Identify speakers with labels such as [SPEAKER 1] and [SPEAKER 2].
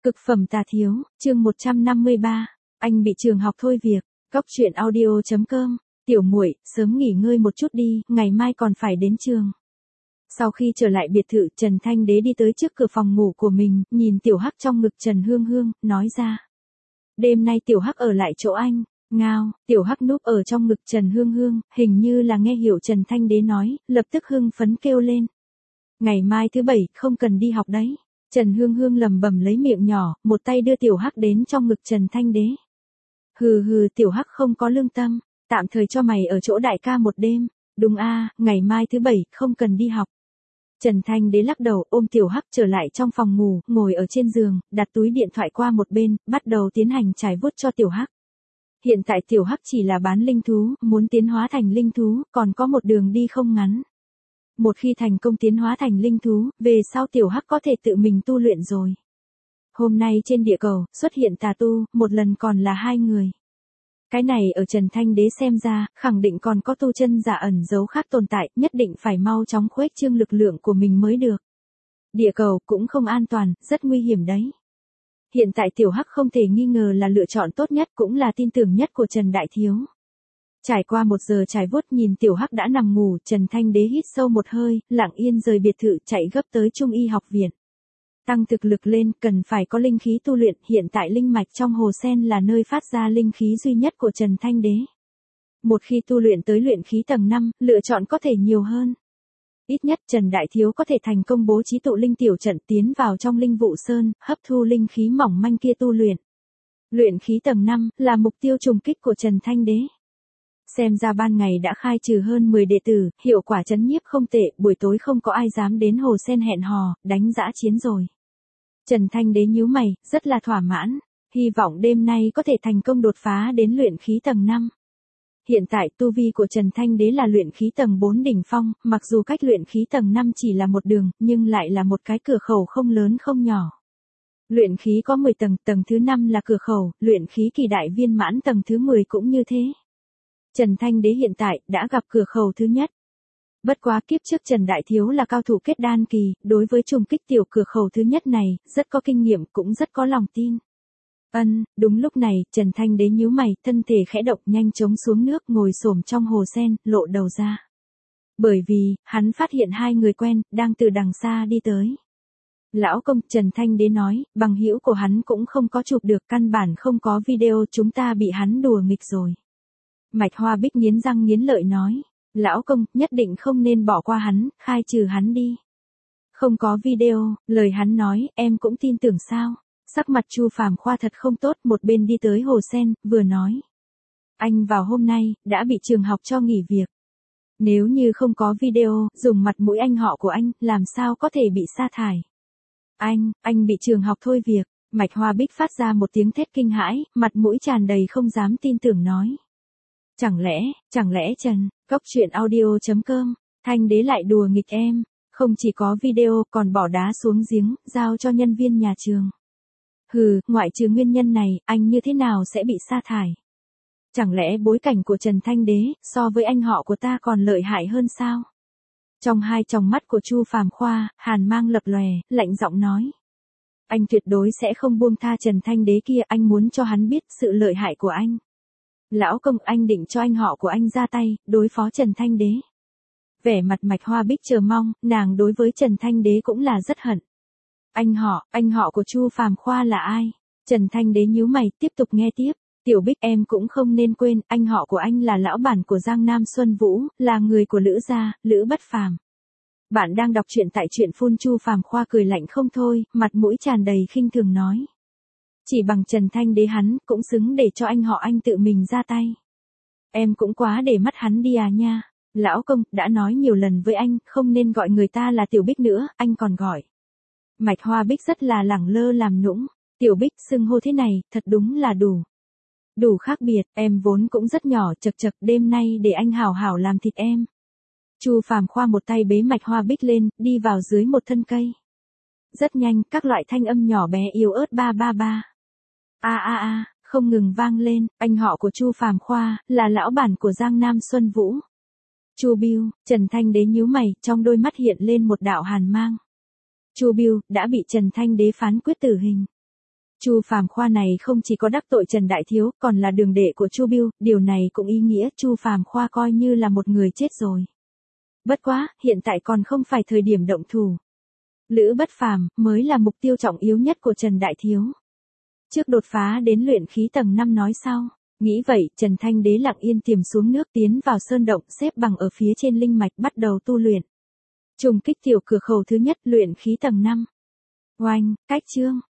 [SPEAKER 1] Cực phẩm tà thiếu, chương 153. Anh bị trường học thôi việc. Cóc truyện audio.com. Tiểu muội, sớm nghỉ ngơi một chút đi, ngày mai còn phải đến trường. Sau khi trở lại biệt thự, Trần Thanh Đế đi tới trước cửa phòng ngủ của mình, nhìn Tiểu Hắc trong ngực Trần Hương Hương, nói ra. Đêm nay Tiểu Hắc ở lại chỗ anh. Ngao, Tiểu Hắc núp ở trong ngực Trần Hương Hương, hình như là nghe hiểu Trần Thanh Đế nói, lập tức hưng phấn kêu lên. Ngày mai thứ bảy, không cần đi học đấy. Trần Hương Hương lẩm bẩm lấy miệng nhỏ, một tay đưa Tiểu Hắc đến trong ngực Trần Thanh Đế. Hừ hừ, Tiểu Hắc không có lương tâm, tạm thời cho mày ở chỗ đại ca một đêm. Đúng a, ngày mai thứ bảy, không cần đi học. Trần Thanh Đế lắc đầu, ôm Tiểu Hắc trở lại trong phòng ngủ, ngồi ở trên giường, đặt túi điện thoại qua một bên, bắt đầu tiến hành trải vuốt cho Tiểu Hắc. Hiện tại Tiểu Hắc chỉ là bán linh thú, muốn tiến hóa thành linh thú, còn có một đường đi không ngắn. Một khi thành công tiến hóa thành linh thú, về sau Tiểu Hắc có thể tự mình tu luyện rồi. Hôm nay trên địa cầu, xuất hiện tà tu, một lần còn là hai người. Cái này ở Trần Thanh Đế xem ra, khẳng định còn có tu chân giả ẩn giấu khác tồn tại, nhất định phải mau chóng khuếch trương lực lượng của mình mới được. Địa cầu cũng không an toàn, rất nguy hiểm đấy. Hiện tại Tiểu Hắc không thể nghi ngờ là lựa chọn tốt nhất, cũng là tin tưởng nhất của Trần Đại Thiếu. Trải qua 1 giờ trải vuốt, nhìn Tiểu Hắc đã nằm ngủ, Trần Thanh Đế hít sâu một hơi, lặng yên rời biệt thự, chạy gấp tới Trung y học viện. Tăng thực lực lên, cần phải có linh khí tu luyện, hiện tại linh mạch trong hồ sen là nơi phát ra linh khí duy nhất của Trần Thanh Đế. Một khi tu luyện tới luyện khí tầng 5, lựa chọn có thể nhiều hơn. Ít nhất Trần Đại Thiếu có thể thành công bố trí tụ linh tiểu trận tiến vào trong linh vụ sơn, hấp thu linh khí mỏng manh kia tu luyện. Luyện khí tầng 5 là mục tiêu trùng kích của Trần Thanh Đế. Xem ra ban ngày đã khai trừ hơn 10 đệ tử, hiệu quả trấn nhiếp không tệ, buổi tối không có ai dám đến hồ sen hẹn hò, đánh dã chiến rồi. Trần Thanh Đế nhíu mày, rất là thỏa mãn, hy vọng đêm nay có thể thành công đột phá đến luyện khí tầng 5. Hiện tại tu vi của Trần Thanh Đế là luyện khí tầng 4 đỉnh phong, mặc dù cách luyện khí tầng 5 chỉ là một đường, nhưng lại là một cái cửa khẩu không lớn không nhỏ. Luyện khí có 10 tầng, tầng thứ 5 là cửa khẩu, luyện khí kỳ đại viên mãn tầng thứ 10 cũng như thế. Trần Thanh Đế hiện tại đã gặp cửa khẩu thứ nhất. Bất quá kiếp trước Trần Đại Thiếu là cao thủ kết đan kỳ, đối với trùng kích tiểu cửa khẩu thứ nhất này, rất có kinh nghiệm cũng rất có lòng tin. Đúng lúc này, Trần Thanh Đế nhíu mày, thân thể khẽ động nhanh chóng xuống nước, ngồi xổm trong hồ sen, lộ đầu ra. Bởi vì, hắn phát hiện hai người quen, đang từ đằng xa đi tới. Lão công, Trần Thanh Đế nói, bằng hữu của hắn cũng không có chụp được, căn bản không có video, chúng ta bị hắn đùa nghịch rồi. Mạch Hoa Bích nghiến răng nghiến lợi nói, lão công, nhất định không nên bỏ qua hắn, khai trừ hắn đi. Không có video, lời hắn nói, em cũng tin tưởng sao. Sắc mặt Chu Phàm Khoa thật không tốt, một bên đi tới hồ sen, vừa nói. Anh vào hôm nay, đã bị trường học cho nghỉ việc. Nếu như không có video, dùng mặt mũi anh họ của anh, làm sao có thể bị sa thải. Anh bị trường học thôi việc. Mạch Hoa Bích phát ra một tiếng thét kinh hãi, mặt mũi tràn đầy không dám tin tưởng nói. Chẳng lẽ Trần, Cóc truyện audio.com, Thanh Đế lại đùa nghịch em, không chỉ có video còn bỏ đá xuống giếng, giao cho nhân viên nhà trường. Hừ, ngoại trừ nguyên nhân này, anh như thế nào sẽ bị sa thải? Chẳng lẽ bối cảnh của Trần Thanh Đế, so với anh họ của ta còn lợi hại hơn sao? Trong hai tròng mắt của Chu Phàm Khoa, hàn mang lập lòe, lạnh giọng nói. Anh tuyệt đối sẽ không buông tha Trần Thanh Đế kia, anh muốn cho hắn biết sự lợi hại của anh. Lão công, anh định cho anh họ của anh ra tay, đối phó Trần Thanh Đế. Vẻ mặt Mạch Hoa Bích chờ mong, nàng đối với Trần Thanh Đế cũng là rất hận. Anh họ của Chu Phàm Khoa là ai? Trần Thanh Đế nhíu mày, tiếp tục nghe tiếp. Tiểu Bích, em cũng không nên quên, anh họ của anh là lão bản của Giang Nam Xuân Vũ, là người của Lữ gia, Lữ Bất Phàm. Bạn đang đọc truyện tại truyện phun. Chu Phàm Khoa cười lạnh không thôi, mặt mũi tràn đầy khinh thường nói. Chỉ bằng Trần Thanh Đế hắn, cũng xứng để cho anh họ anh tự mình ra tay. Em cũng quá để mắt hắn đi à nha. Lão công, đã nói nhiều lần với anh, không nên gọi người ta là Tiểu Bích nữa, anh còn gọi. Mạch Hoa Bích rất là lẳng lơ làm nũng. Tiểu Bích, xưng hô thế này, thật đúng là đủ khác biệt, em vốn cũng rất nhỏ, chật, đêm nay để anh hảo hảo làm thịt em. Chu Phàm Khoa một tay bế Mạch Hoa Bích lên, đi vào dưới một thân cây. Rất nhanh, các loại thanh âm nhỏ bé yếu ớt ba ba ba. Không ngừng vang lên, anh họ của Chu Phàm Khoa, là lão bản của Giang Nam Xuân Vũ. Chu Bưu, Trần Thanh Đế nhíu mày, trong đôi mắt hiện lên một đạo hàn mang. Chu Bưu, đã bị Trần Thanh Đế phán quyết tử hình. Chu Phàm Khoa này không chỉ có đắc tội Trần Đại Thiếu, còn là đường đệ của Chu Bưu, điều này cũng ý nghĩa Chu Phàm Khoa coi như là một người chết rồi. Bất quá, hiện tại còn không phải thời điểm động thủ. Lữ Bất Phàm mới là mục tiêu trọng yếu nhất của Trần Đại Thiếu. Trước đột phá đến luyện khí tầng 5 nói sau. Nghĩ vậy, Trần Thanh Đế lặng yên tiềm xuống nước tiến vào sơn động xếp bằng ở phía trên linh mạch bắt đầu tu luyện. Trùng kích tiểu cửa khẩu thứ nhất luyện khí tầng 5. Oanh, cách chương.